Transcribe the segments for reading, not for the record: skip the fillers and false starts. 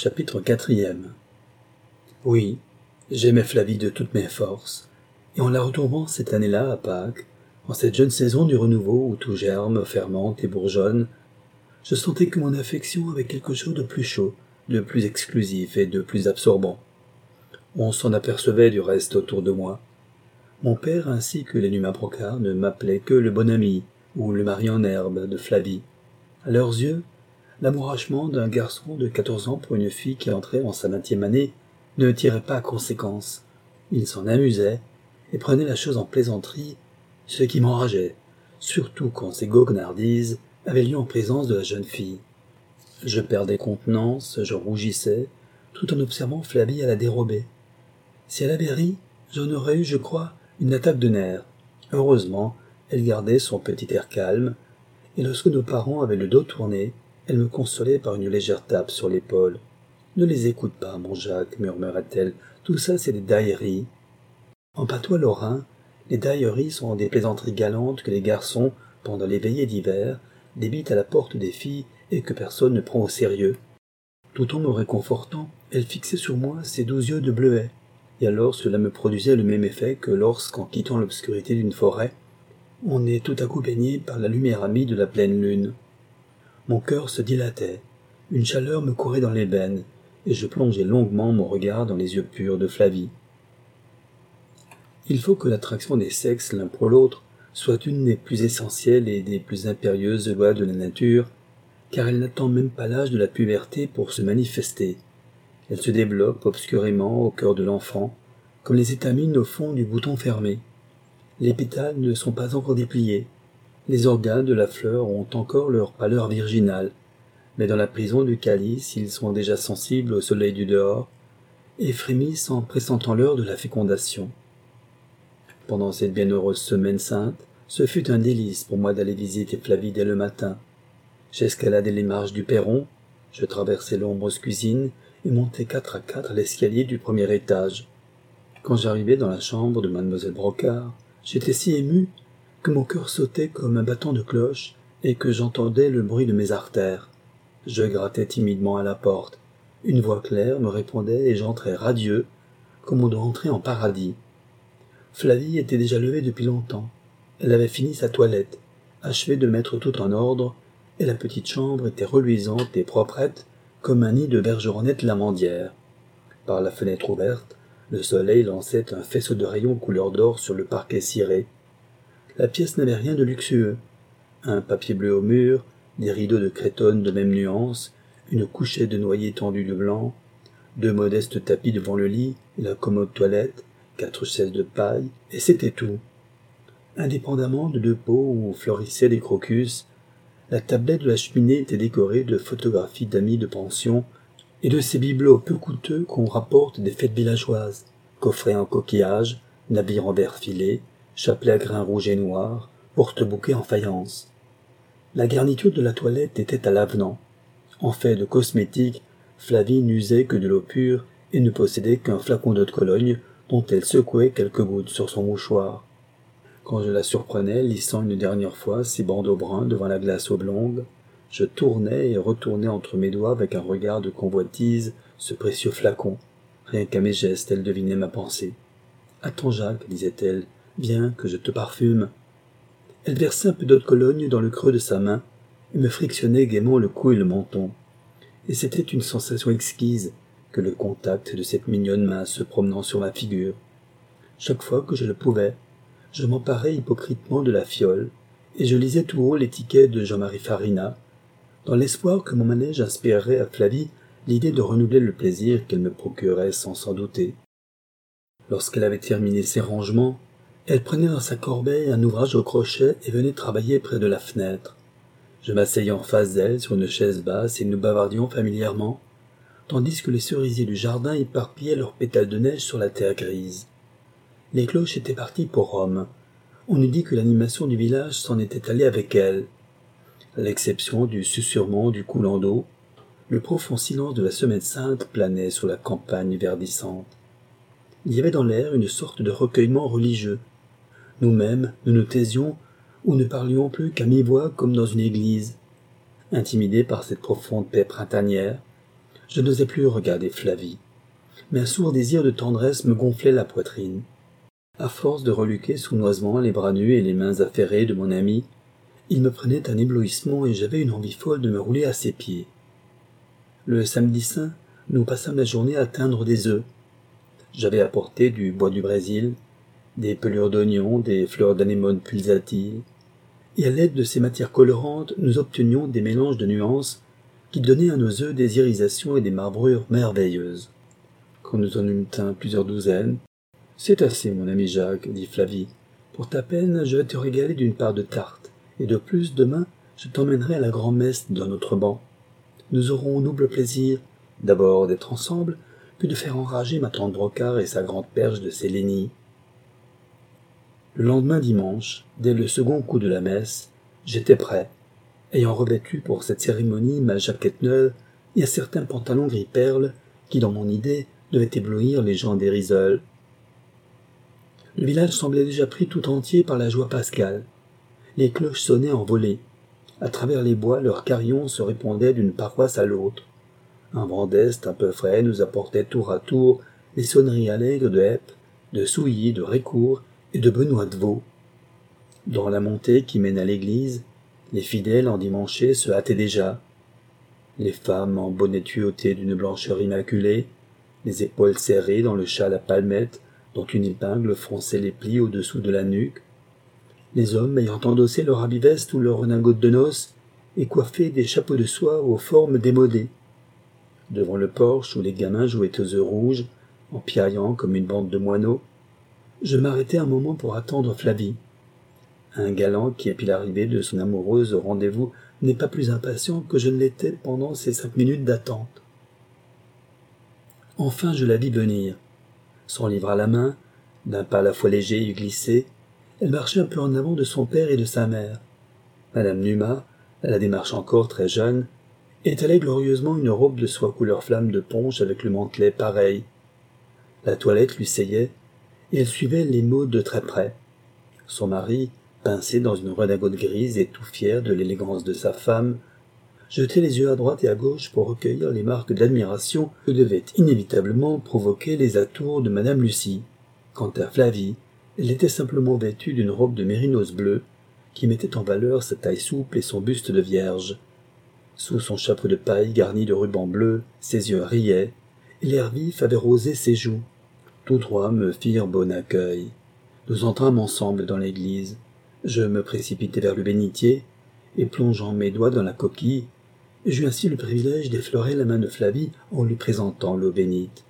Chapitre 4. Oui, j'aimais Flavie de toutes mes forces, et en la retrouvant cette année-là à Pâques, en cette jeune saison du renouveau où tout germe, fermente et bourgeonne, je sentais que mon affection avait quelque chose de plus chaud, de plus exclusif et de plus absorbant. On s'en apercevait du reste autour de moi. Mon père ainsi que les Numa Brocard ne m'appelaient que le bon ami ou le mari en herbe de Flavie. À leurs yeux, l'amourachement d'un garçon de 14 ans pour une fille qui entrait en sa 20e année ne tirait pas à conséquence. Ils s'en amusaient et prenaient la chose en plaisanterie, ce qui m'enrageait, surtout quand ces goguenardises avaient lieu en présence de la jeune fille. Je perdais contenance, je rougissais, tout en observant Flavie à la dérobée. Si elle avait ri, j'en aurais eu, je crois, une attaque de nerfs. Heureusement, elle gardait son petit air calme, et lorsque nos parents avaient le dos tourné, elle me consolait par une légère tape sur l'épaule. « Ne les écoute pas, mon Jacques, murmura-t-elle, tout ça c'est des dailleries. » En patois lorrain, les dailleries sont des plaisanteries galantes que les garçons, pendant les veillées d'hiver, débitent à la porte des filles et que personne ne prend au sérieux. Tout en me réconfortant, elle fixait sur moi ses 12 yeux de bleuet, et alors cela me produisait le même effet que lorsqu'en quittant l'obscurité d'une forêt, on est tout à coup baigné par la lumière amie de la pleine lune. Mon cœur se dilatait, une chaleur me courait dans les veines, et je plongeais longuement mon regard dans les yeux purs de Flavie. Il faut que l'attraction des sexes l'un pour l'autre soit une des plus essentielles et des plus impérieuses lois de la nature, car elle n'attend même pas l'âge de la puberté pour se manifester. Elle se développe obscurément au cœur de l'enfant, comme les étamines au fond du bouton fermé. Les pétales ne sont pas encore dépliés. Les organes de la fleur ont encore leur pâleur virginale, mais dans la prison du calice ils sont déjà sensibles au soleil du dehors, et frémissent en pressentant l'heure de la fécondation. Pendant cette bienheureuse semaine sainte, ce fut un délice pour moi d'aller visiter Flavie dès le matin. J'escaladais les marches du perron, je traversais l'ombreuse cuisine et montais 4 à 4 l'escalier du premier étage. Quand j'arrivai dans la chambre de mademoiselle Brocard, j'étais si ému que mon cœur sautait comme un battant de cloche et que j'entendais le bruit de mes artères. Je grattai timidement à la porte. Une voix claire me répondait et j'entrai radieux, comme on doit entrer en paradis. Flavie était déjà levée depuis longtemps. Elle avait fini sa toilette, achevé de mettre tout en ordre, et la petite chambre était reluisante et proprette comme un nid de bergeronnette lamandière. Par la fenêtre ouverte, le soleil lançait un faisceau de rayons couleur d'or sur le parquet ciré. La pièce n'avait rien de luxueux. Un papier bleu au mur, des rideaux de cretonne de même nuance, une couchette de noyer tendue de blanc, 2 modestes tapis devant le lit et la commode toilette, 4 chaises de paille, et c'était tout. Indépendamment de 2 pots où florissaient les crocus, la tablette de la cheminée était décorée de photographies d'amis de pension et de ces bibelots peu coûteux qu'on rapporte des fêtes villageoises, coffrets en coquillage, navires en verre filé, chapelets à grains rouges et noirs, porte-bouquets en faïence. La garniture de la toilette était à l'avenant. En fait de cosmétique, Flavie n'usait que de l'eau pure et ne possédait qu'un flacon d'eau de Cologne dont elle secouait quelques gouttes sur son mouchoir. Quand je la surprenais lissant une dernière fois ses bandeaux bruns devant la glace oblongue, je tournais et retournais entre mes doigts avec un regard de convoitise ce précieux flacon. Rien qu'à mes gestes, elle devinait ma pensée. « Attends, Jacques, disait-elle, viens que je te parfume. » Elle versait un peu d'eau de Cologne dans le creux de sa main et me frictionnait gaiement le cou et le menton. Et c'était une sensation exquise que le contact de cette mignonne main se promenant sur ma figure. Chaque fois que je le pouvais, je m'emparais hypocritement de la fiole et je lisais tout haut l'étiquette de Jean-Marie Farina, dans l'espoir que mon manège inspirerait à Flavie l'idée de renouveler le plaisir qu'elle me procurait sans s'en douter. Lorsqu'elle avait terminé ses rangements, elle prenait dans sa corbeille un ouvrage au crochet et venait travailler près de la fenêtre. Je m'asseyais en face d'elle sur une chaise basse et nous bavardions familièrement, tandis que les cerisiers du jardin éparpillaient leurs pétales de neige sur la terre grise. Les cloches étaient parties pour Rome. On eût dit que l'animation du village s'en était allée avec elle. À l'exception du susurrement du coulant d'eau, le profond silence de la semaine sainte planait sur la campagne verdissante. Il y avait dans l'air une sorte de recueillement religieux. Nous-mêmes, nous nous taisions ou ne parlions plus qu'à mi-voix comme dans une église. Intimidé par cette profonde paix printanière, Je n'osais plus regarder Flavie, mais un sourd désir de tendresse me gonflait la poitrine. À force de reluquer sournoisement les bras nus et les mains affairées de mon ami, il me prenait un éblouissement et j'avais une envie folle de me rouler à ses pieds. Le samedi saint, nous passâmes la journée à teindre des œufs. J'avais apporté du bois du Brésil, des pelures d'oignons, des fleurs d'anémone pulsatiles, et à l'aide de ces matières colorantes, nous obtenions des mélanges de nuances qui donnaient à nos œufs des irisations et des marbrures merveilleuses. Quand nous en eûmes teint plusieurs douzaines, « C'est assez, mon ami Jacques, dit Flavie. Pour ta peine, je vais te régaler d'une part de tarte, et de plus, demain, je t'emmènerai à la grand-messe dans notre banc. Nous aurons double plaisir, d'abord d'être ensemble, puis de faire enrager ma tante Brocard et sa grande perche de Sélénie. » Le lendemain dimanche, dès le second coup de la messe, j'étais prêt, ayant revêtu pour cette cérémonie ma jaquette neuve et un certain pantalon gris perle qui, dans mon idée, devait éblouir les gens d'Érizeul. Le village semblait déjà pris tout entier par la joie pascale. Les cloches sonnaient en volée. À travers les bois, leurs carillons se répondaient d'une paroisse à l'autre. Un vent d'est un peu frais nous apportait tour à tour les sonneries allègres de Heppe, de Souilly, de Récourt et de Benoît de Vaux. Dans la montée qui mène à l'église, les fidèles endimanchés se hâtaient déjà. Les femmes en bonnet tuyauté d'une blancheur immaculée, les épaules serrées dans le châle à palmettes dont une épingle fronçait les plis au-dessous de la nuque. Les hommes ayant endossé leur habit veste ou leur redingote de noces et coiffé des chapeaux de soie aux formes démodées. Devant le porche où les gamins jouaient aux œufs rouges, en piaillant comme une bande de moineaux, je m'arrêtai un moment pour attendre Flavie. Un galant qui épie l'arrivée de son amoureuse au rendez-vous n'est pas plus impatient que je ne l'étais pendant ces 5 minutes d'attente. Enfin je la vis venir. Son livre à la main, d'un pas à la fois léger et glissé, elle marchait un peu en avant de son père et de sa mère. Madame Numa, à la démarche encore très jeune, étalait glorieusement une robe de soie couleur flamme de ponche avec le mantelet pareil. La toilette lui seyait, et elle suivait les mots de très près. Son mari, pincé dans une redingote grise et tout fier de l'élégance de sa femme, jetait les yeux à droite et à gauche pour recueillir les marques d'admiration que devaient inévitablement provoquer les atours de Madame Lucie. Quant à Flavie, elle était simplement vêtue d'une robe de mérinos bleue qui mettait en valeur sa taille souple et son buste de vierge. Sous son chapeau de paille garni de rubans bleus, ses yeux riaient, et l'air vif avait rosé ses joues. Tous trois me firent bon accueil. Nous entrâmes ensemble dans l'église. Je me précipitai vers le bénitier, et plongeant mes doigts dans la coquille, j'eus ainsi le privilège d'effleurer la main de Flavie en lui présentant l'eau bénite.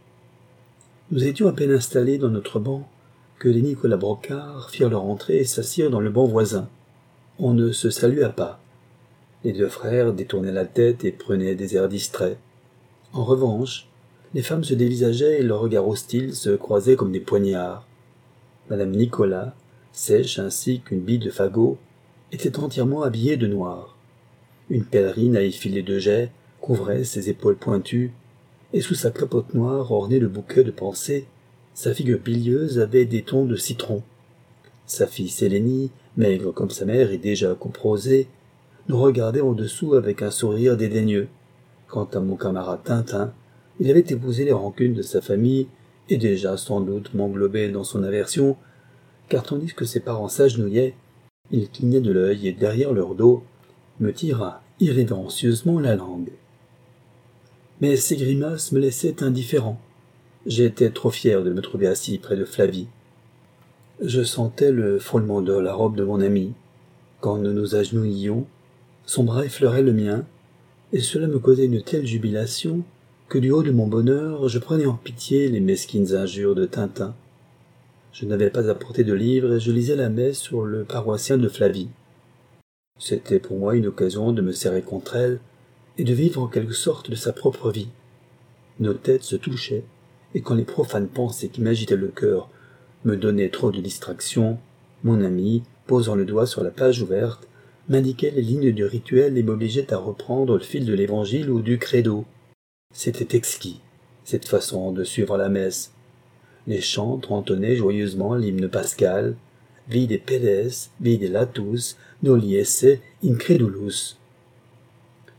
Nous étions à peine installés dans notre banc que les Nicolas Brocard firent leur entrée et s'assirent dans le banc voisin. On ne se salua pas. Les deux frères détournaient la tête et prenaient des airs distraits. En revanche, les femmes se dévisageaient et leurs regards hostiles se croisaient comme des poignards. Madame Nicolas, sèche ainsi qu'une bille de fagot, était entièrement habillée de noir. Une pèlerine à effiler de jais couvrait ses épaules pointues, et sous sa capote noire ornée de bouquets de pensées, sa figure bilieuse avait des tons de citron. Sa fille Sélénie, maigre comme sa mère et déjà couperosée, nous regardait en dessous avec un sourire dédaigneux. Quant à mon camarade Tintin, il avait épousé les rancunes de sa famille et déjà sans doute m'englobait dans son aversion, car tandis que ses parents s'agenouillaient, il clignait de l'œil et derrière leur dos me tira irrévérencieusement la langue. Mais ces grimaces me laissaient indifférent. J'étais trop fier de me trouver assis près de Flavie. Je sentais le frôlement de la robe de mon ami. Quand nous nous agenouillions, son bras effleurait le mien, et cela me causait une telle jubilation que du haut de mon bonheur, je prenais en pitié les mesquines injures de Tintin. Je n'avais pas apporté de livre et je lisais la messe sur le paroissien de Flavie. C'était pour moi une occasion de me serrer contre elle et de vivre en quelque sorte de sa propre vie. Nos têtes se touchaient, et quand les profanes pensées qui m'agitaient le cœur me donnaient trop de distraction, mon ami, posant le doigt sur la page ouverte, m'indiquait les lignes du rituel et m'obligeait à reprendre le fil de l'évangile ou du credo. C'était exquis, cette façon de suivre la messe. Les chantres entonnaient joyeusement l'hymne pascal, Vide pedes, vide latus, noli esse incredulus.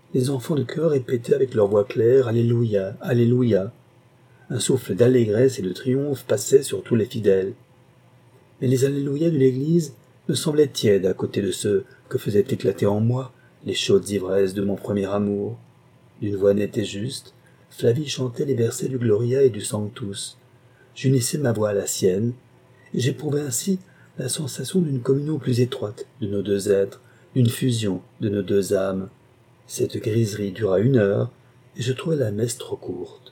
Les enfants de chœur répétaient avec leur voix claire « Alléluia, Alléluia ». Un souffle d'allégresse et de triomphe passait sur tous les fidèles. Mais les Alléluia de l'église me semblaient tièdes à côté de ceux que faisaient éclater en moi les chaudes ivresses de mon premier amour. D'une voix nette et juste, Flavie chantait les versets du Gloria et du Sanctus. J'unissais ma voix à la sienne, et j'éprouvais ainsi la sensation d'une communion plus étroite de nos deux êtres, d'une fusion de nos deux âmes. Cette griserie dura 1 heure, et je trouvais la messe trop courte.